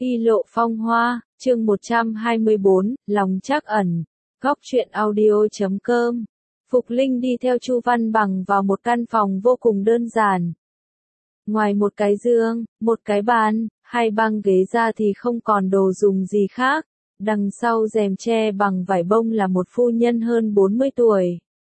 Y lộ phong hoa, chương 124, lòng trắc ẩn. Góc truyện audio.com. Phục Linh đi theo Chu Văn Bằng vào một căn phòng vô cùng đơn giản. Ngoài một cái giường, một cái bàn, hai băng ghế ra thì không còn đồ dùng gì khác. Đằng sau rèm tre bằng vải bông là một phu nhân hơn 40 tuổi.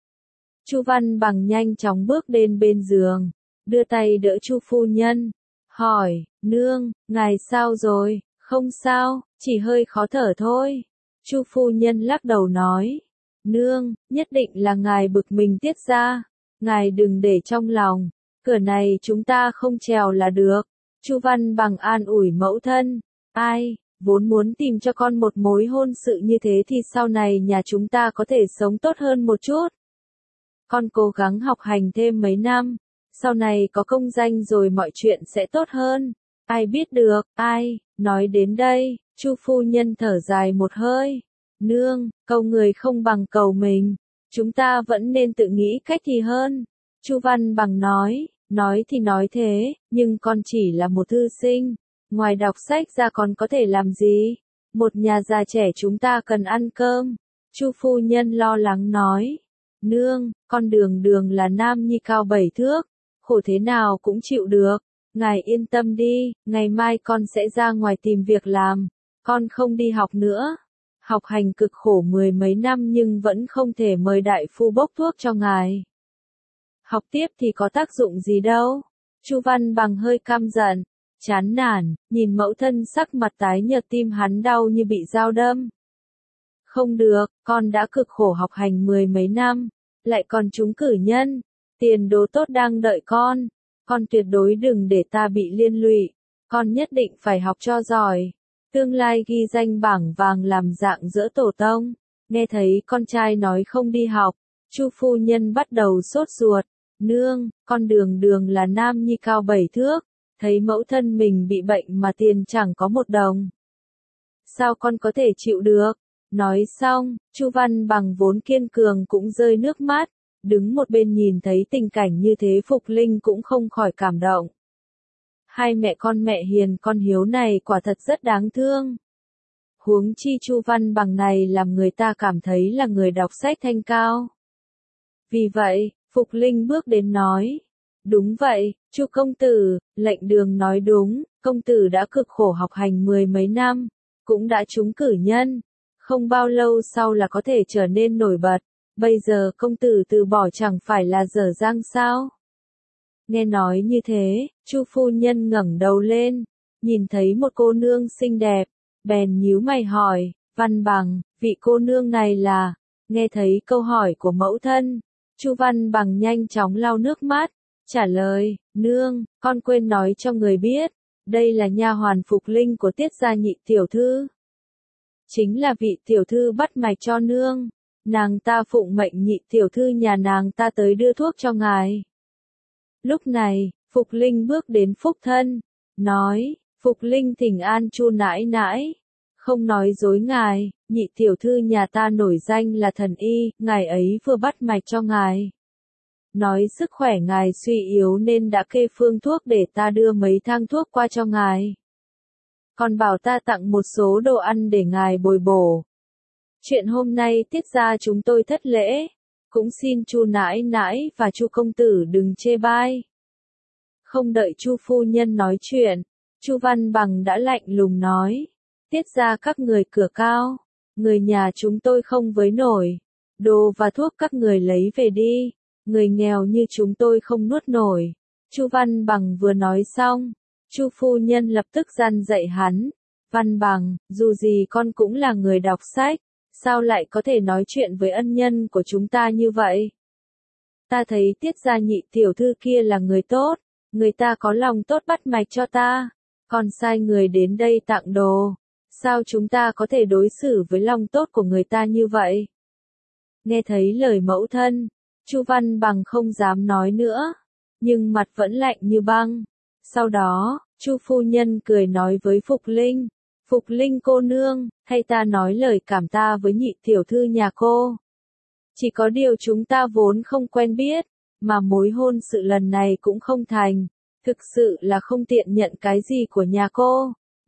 Chu Văn Bằng nhanh chóng bước đến bên giường, đưa tay đỡ Chu phu nhân, hỏi, nương, ngài sao rồi? Không sao, chỉ hơi khó thở thôi. Chu phu nhân lắc đầu nói, nương, nhất định là ngài bực mình tiết ra, ngài đừng để trong lòng, cửa này chúng ta không trèo là được. Chu Văn Bằng an ủi mẫu thân, ai, vốn muốn tìm cho con một mối hôn sự như thế thì sau này nhà chúng ta có thể sống tốt hơn một chút. Con cố gắng học hành thêm mấy năm, sau này có công danh rồi mọi chuyện sẽ tốt hơn. Ai biết được, ai, nói đến đây, Chu phu nhân thở dài một hơi. Nương, cầu người không bằng cầu mình, chúng ta vẫn nên tự nghĩ cách thì hơn. Chu Văn Bằng nói thì nói thế, nhưng con chỉ là một thư sinh, ngoài đọc sách ra còn có thể làm gì? Một nhà già trẻ chúng ta cần ăn cơm. Chu phu nhân lo lắng nói, nương, con Đường là nam nhi cao 7 thước, khổ thế nào cũng chịu được. Ngài yên tâm đi, ngày mai con sẽ ra ngoài tìm việc làm, con không đi học nữa. Học hành cực khổ 10 mấy năm nhưng vẫn không thể mời đại phu bốc thuốc cho ngài. Học tiếp thì có tác dụng gì đâu. Chu Văn Bằng hơi căm giận, chán nản, nhìn mẫu thân sắc mặt tái nhợt, tim hắn đau như bị dao đâm. Không được, con đã cực khổ học hành 10 mấy năm, lại còn trúng cử nhân, tiền đồ tốt đang đợi con tuyệt đối đừng để ta bị liên lụy, con nhất định phải học cho giỏi, tương lai ghi danh bảng vàng làm dạng dỡ tổ tông. Nghe thấy con trai nói không đi học, Chu phu nhân bắt đầu sốt ruột, nương, con Đường là nam nhi cao 7 thước, thấy mẫu thân mình bị bệnh mà tiền chẳng có một đồng. Sao con có thể chịu được? Nói xong, Chu Văn Bằng vốn kiên cường cũng rơi nước mắt. Đứng một bên nhìn thấy tình cảnh như thế Phục Linh cũng không khỏi cảm động. Hai mẹ con mẹ hiền con hiếu này quả thật rất đáng thương. Huống chi Chu Văn Bằng này làm người ta cảm thấy là người đọc sách thanh cao. Vì vậy, Phục Linh bước đến nói, đúng vậy, Chu công tử, lệnh Đường nói đúng, công tử đã cực khổ học hành 10 mấy năm, cũng đã trúng cử nhân, không bao lâu sau là có thể trở nên nổi bật. Bây giờ công tử từ bỏ chẳng phải là dở dang sao? Nghe nói như thế, Chu phu nhân ngẩng đầu lên, nhìn thấy một cô nương xinh đẹp, bèn nhíu mày hỏi, Văn Bằng, vị cô nương này là? Nghe thấy câu hỏi của mẫu thân, Chu Văn Bằng nhanh chóng lau nước mắt, trả lời, nương, con quên nói cho người biết, đây là nha hoàn Phục Linh của Tiết gia nhị tiểu thư. Chính là vị tiểu thư bắt mạch cho nương. Nàng ta phụng mệnh nhị tiểu thư nhà nàng ta tới đưa thuốc cho ngài. Lúc này, Phục Linh bước đến Phúc thân, nói, Phục Linh thỉnh an Chu nãi nãi, không nói dối ngài, nhị tiểu thư nhà ta nổi danh là thần y, ngài ấy vừa bắt mạch cho ngài. Nói sức khỏe ngài suy yếu nên đã kê phương thuốc để ta đưa mấy thang thuốc qua cho ngài. Còn bảo ta tặng một số đồ ăn để ngài bồi bổ. Chuyện hôm nay Tiết gia chúng tôi thất lễ, cũng xin Chu nãi nãi và Chu công tử đừng chê bai. Không đợi Chu phu nhân nói chuyện, Chu Văn Bằng đã lạnh lùng nói, Tiết gia các người cửa cao, người nhà chúng tôi không với nổi, đồ và thuốc các người lấy về đi, người nghèo như chúng tôi không nuốt nổi. Chu Văn Bằng vừa nói xong, Chu phu nhân lập tức răn dạy hắn, Văn Bằng, dù gì con cũng là người đọc sách. Sao lại có thể nói chuyện với ân nhân của chúng ta như vậy? Ta thấy Tiết gia nhị tiểu thư kia là người tốt, người ta có lòng tốt bắt mạch cho ta, còn sai người đến đây tặng đồ. Sao chúng ta có thể đối xử với lòng tốt của người ta như vậy? Nghe thấy lời mẫu thân, Chu Văn Bằng không dám nói nữa, nhưng mặt vẫn lạnh như băng. Sau đó, Chu phu nhân cười nói với Phục Linh. Phục Linh cô nương, hay ta nói lời cảm ta với nhị tiểu thư nhà cô. Chỉ có điều chúng ta vốn không quen biết, mà mối hôn sự lần này cũng không thành. Thực sự là không tiện nhận cái gì của nhà cô.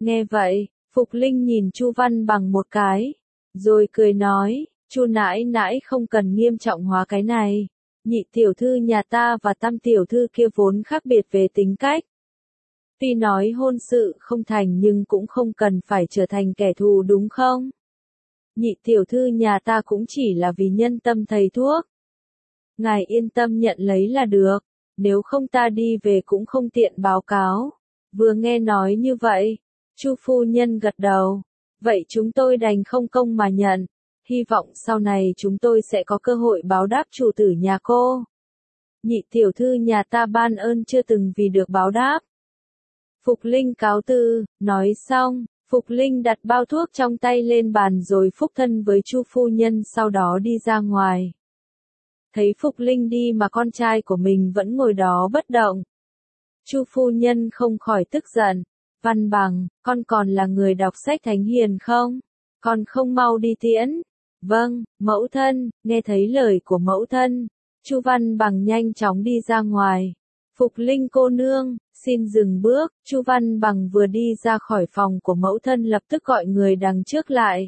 Nghe vậy, Phục Linh nhìn Chu Văn Bằng một cái, rồi cười nói, Chu nãi nãi không cần nghiêm trọng hóa cái này. Nhị tiểu thư nhà ta và tam tiểu thư kia vốn khác biệt về tính cách. Tuy nói hôn sự không thành nhưng cũng không cần phải trở thành kẻ thù đúng không? Nhị tiểu thư nhà ta cũng chỉ là vì nhân tâm thầy thuốc. Ngài yên tâm nhận lấy là được, nếu không ta đi về cũng không tiện báo cáo. Vừa nghe nói như vậy, Chu phu nhân gật đầu, vậy chúng tôi đành không công mà nhận, hy vọng sau này chúng tôi sẽ có cơ hội báo đáp chủ tử nhà cô. Nhị tiểu thư nhà ta ban ơn chưa từng vì được báo đáp. Phục Linh cáo từ, nói xong, Phục Linh đặt bao thuốc trong tay lên bàn rồi phúc thân với Chu phu nhân sau đó đi ra ngoài. Thấy Phục Linh đi mà con trai của mình vẫn ngồi đó bất động. Chu phu nhân không khỏi tức giận, Văn Bằng, con còn là người đọc sách thánh hiền không? Con không mau đi tiễn. Vâng, mẫu thân, nghe thấy lời của mẫu thân, Chu Văn Bằng nhanh chóng đi ra ngoài. Phục Linh cô nương, xin dừng bước, Chu Văn Bằng vừa đi ra khỏi phòng của mẫu thân lập tức gọi người đằng trước lại.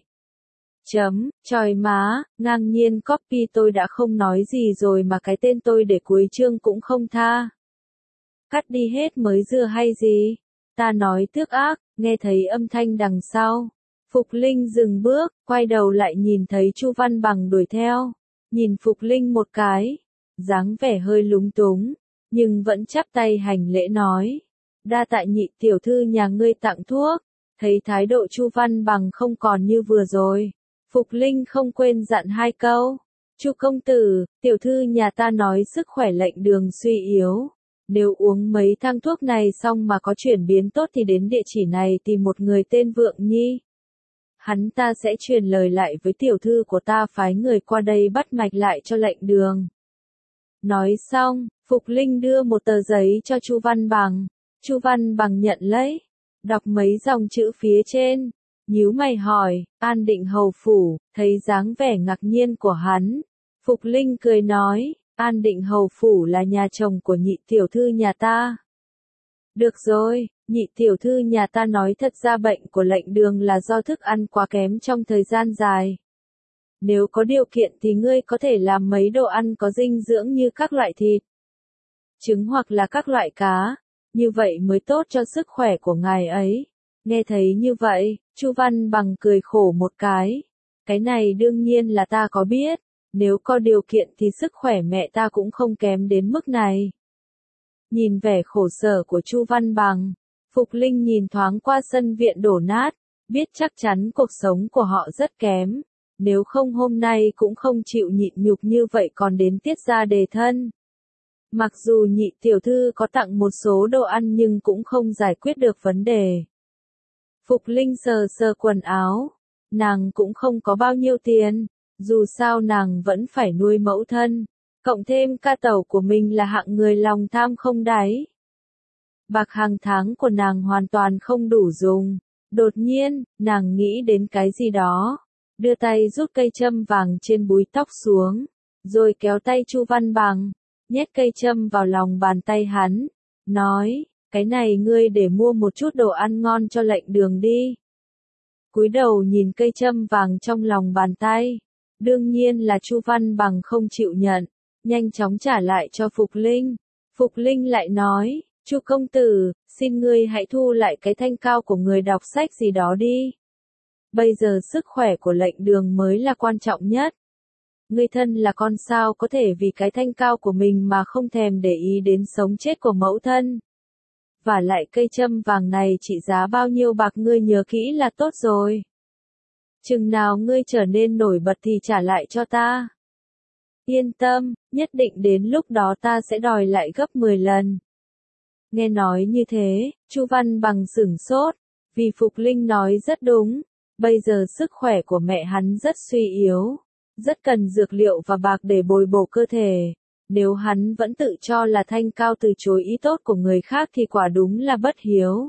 Chòi má, ngang nhiên copy tôi đã không nói gì rồi mà cái tên tôi để cuối chương cũng không tha. Cắt đi hết mới dưa hay gì? Ta nói tước ác, nghe thấy âm thanh đằng sau. Phục Linh dừng bước, quay đầu lại nhìn thấy Chu Văn Bằng đuổi theo. Nhìn Phục Linh một cái, dáng vẻ hơi lúng túng, nhưng vẫn chắp tay hành lễ nói. Đa tạ nhị tiểu thư nhà ngươi tặng thuốc, thấy thái độ Chu Văn Bằng không còn như vừa rồi. Phục Linh không quên dặn hai câu. Chu công tử, tiểu thư nhà ta nói sức khỏe lệnh đường suy yếu. Nếu uống mấy thang thuốc này xong mà có chuyển biến tốt thì đến địa chỉ này tìm một người tên Vượng Nhi. Hắn ta sẽ truyền lời lại với tiểu thư của ta phái người qua đây bắt mạch lại cho lệnh đường. Nói xong, Phục Linh đưa một tờ giấy cho Chu Văn Bằng. Chu Văn Bằng nhận lấy, đọc mấy dòng chữ phía trên, nhíu mày hỏi, An Định hầu phủ, thấy dáng vẻ ngạc nhiên của hắn. Phục Linh cười nói, An Định hầu phủ là nhà chồng của nhị tiểu thư nhà ta. Được rồi, nhị tiểu thư nhà ta nói thật ra bệnh của lệnh đường là do thức ăn quá kém trong thời gian dài. Nếu có điều kiện thì ngươi có thể làm mấy đồ ăn có dinh dưỡng như các loại thịt, trứng hoặc là các loại cá, như vậy mới tốt cho sức khỏe của ngài ấy. Nghe thấy như vậy, Chu Văn Bằng cười khổ một cái này đương nhiên là ta có biết, nếu có điều kiện thì sức khỏe mẹ ta cũng không kém đến mức này. Nhìn vẻ khổ sở của Chu Văn Bằng, Phục Linh nhìn thoáng qua sân viện đổ nát, biết chắc chắn cuộc sống của họ rất kém, nếu không hôm nay cũng không chịu nhịn nhục như vậy còn đến tiết ra đề thân. Mặc dù nhị tiểu thư có tặng một số đồ ăn nhưng cũng không giải quyết được vấn đề. Phục Linh sờ sờ quần áo, nàng cũng không có bao nhiêu tiền, dù sao nàng vẫn phải nuôi mẫu thân, cộng thêm ca tẩu của mình là hạng người lòng tham không đáy. Bạc hàng tháng của nàng hoàn toàn không đủ dùng, đột nhiên, nàng nghĩ đến cái gì đó, đưa tay rút cây châm vàng trên búi tóc xuống, rồi kéo tay Chu Văn Bằng, nhét cây châm vào lòng bàn tay hắn, nói, cái này ngươi để mua một chút đồ ăn ngon cho lệnh đường đi. Cúi đầu nhìn cây châm vàng trong lòng bàn tay, đương nhiên là Chu Văn Bằng không chịu nhận, nhanh chóng trả lại cho Phục Linh. Phục Linh lại nói, Chu công tử, xin ngươi hãy thu lại cái thanh cao của người đọc sách gì đó đi. Bây giờ sức khỏe của lệnh đường mới là quan trọng nhất. Ngươi thân là con sao có thể vì cái thanh cao của mình mà không thèm để ý đến sống chết của mẫu thân. Và lại cây châm vàng này trị giá bao nhiêu bạc ngươi nhớ kỹ là tốt rồi. Chừng nào ngươi trở nên nổi bật thì trả lại cho ta. Yên tâm, nhất định đến lúc đó ta sẽ đòi lại gấp 10 lần. Nghe nói như thế, Chu Văn Bằng sửng sốt, vì Phục Linh nói rất đúng, bây giờ sức khỏe của mẹ hắn rất suy yếu, rất cần dược liệu và bạc để bồi bổ cơ thể. Nếu hắn vẫn tự cho là thanh cao từ chối ý tốt của người khác thì quả đúng là bất hiếu.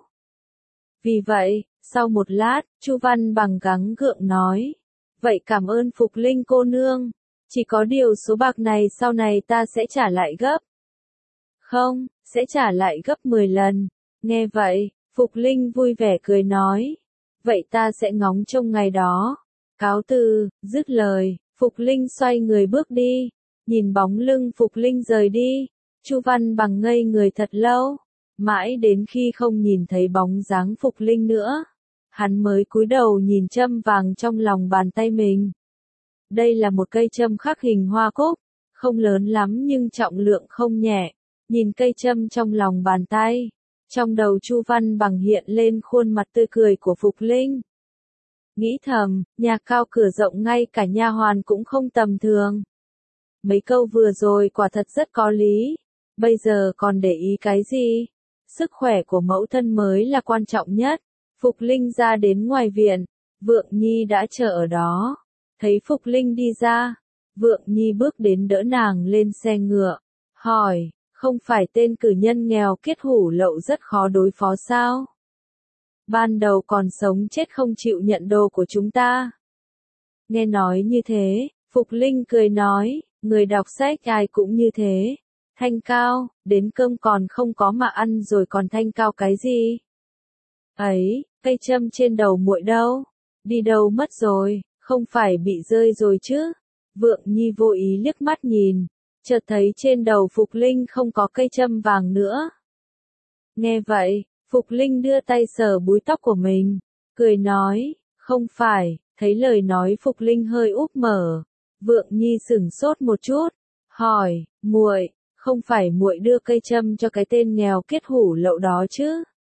Vì vậy, sau một lát, Chu Văn Bằng gắng gượng nói, vậy cảm ơn Phục Linh cô nương, chỉ có điều số bạc này sau này ta sẽ trả lại gấp. Không, sẽ trả lại gấp 10 lần. Nghe vậy, Phục Linh vui vẻ cười nói. Vậy ta sẽ ngóng trông ngày đó. Cáo từ, dứt lời, Phục Linh xoay người bước đi. Nhìn bóng lưng Phục Linh rời đi, Chu Văn Bằng ngây người thật lâu. Mãi đến khi không nhìn thấy bóng dáng Phục Linh nữa, hắn mới cúi đầu nhìn châm vàng trong lòng bàn tay mình. Đây là một cây châm khắc hình hoa cúc, không lớn lắm nhưng trọng lượng không nhẹ. Nhìn cây châm trong lòng bàn tay, trong đầu Chu Văn Bằng hiện lên khuôn mặt tươi cười của Phục Linh. Nghĩ thầm, nhà cao cửa rộng ngay cả nha hoàn cũng không tầm thường. Mấy câu vừa rồi quả thật rất có lý, bây giờ còn để ý cái gì? Sức khỏe của mẫu thân mới là quan trọng nhất. Phục Linh ra đến ngoài viện, Vượng Nhi đã chờ ở đó. Thấy Phục Linh đi ra, Vượng Nhi bước đến đỡ nàng lên xe ngựa, hỏi, không phải tên cử nhân nghèo kiết hủ lậu rất khó đối phó sao? Ban đầu còn sống chết không chịu nhận đồ của chúng ta. Nghe nói như thế, Phục Linh cười nói, người đọc sách ai cũng như thế. Thanh cao, đến cơm còn không có mà ăn rồi còn thanh cao cái gì? Ấy, cây châm trên đầu muội đâu? Đi đâu mất rồi, không phải bị rơi rồi chứ? Vượng Nhi vô ý liếc mắt nhìn, chợt thấy trên đầu Phục Linh không có cây châm vàng nữa. Nghe vậy, Phục Linh đưa tay sờ búi tóc của mình, cười nói, không phải. Thấy lời nói Phục Linh hơi úp mở, Vượng Nhi sửng sốt một chút, hỏi, muội, không phải muội đưa cây châm cho cái tên nghèo kiết hủ lậu đó chứ?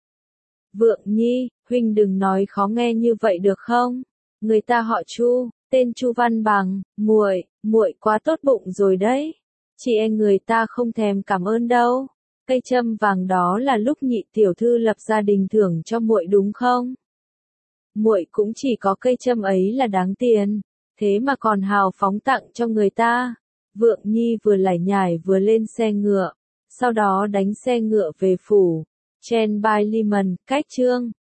Vượng Nhi, huynh đừng nói khó nghe như vậy được không? Người ta họ Chu, tên Chu Văn Bằng, muội quá tốt bụng rồi đấy. Chị em người ta không thèm cảm ơn đâu. Cây châm vàng đó là lúc nhị tiểu thư lập gia đình thưởng cho muội đúng không? Muội cũng chỉ có cây châm ấy là đáng tiền, thế mà còn hào phóng tặng cho người ta. Vượng Nhi vừa lải nhải vừa lên xe ngựa, sau đó đánh xe ngựa về phủ. Chen Bai Liman, cách chương